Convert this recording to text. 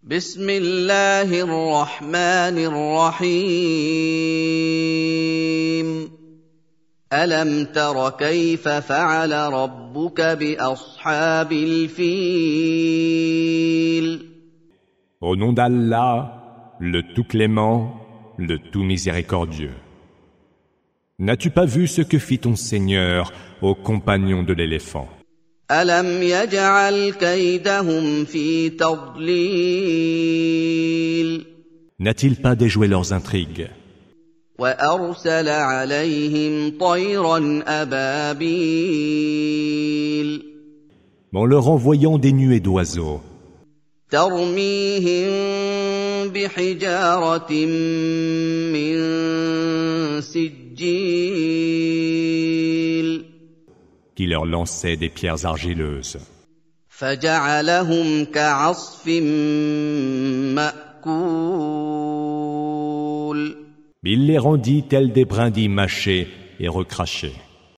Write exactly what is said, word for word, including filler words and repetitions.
بسم الله الرحمن الرحيم ألم تر كيف فعل ربك بأصحاب الفيل Au nom d'Allah, le tout clément, le tout miséricordieux. N'as-tu pas vu ce que fit ton Seigneur aux compagnons de l'éléphant? ألم يجعل كيدهم في تضليل N'a-t-il pas déjoué leurs intrigues? وأرسل عليهم طيرا أبابيل En leur envoyant des nuées d'oiseaux, ترميهم بحجارة من سجيل qui leur lançaient des pierres argileuses. فجعلهم كعصف مأكول Il les rendit tels des brindilles mâchées et recrachées.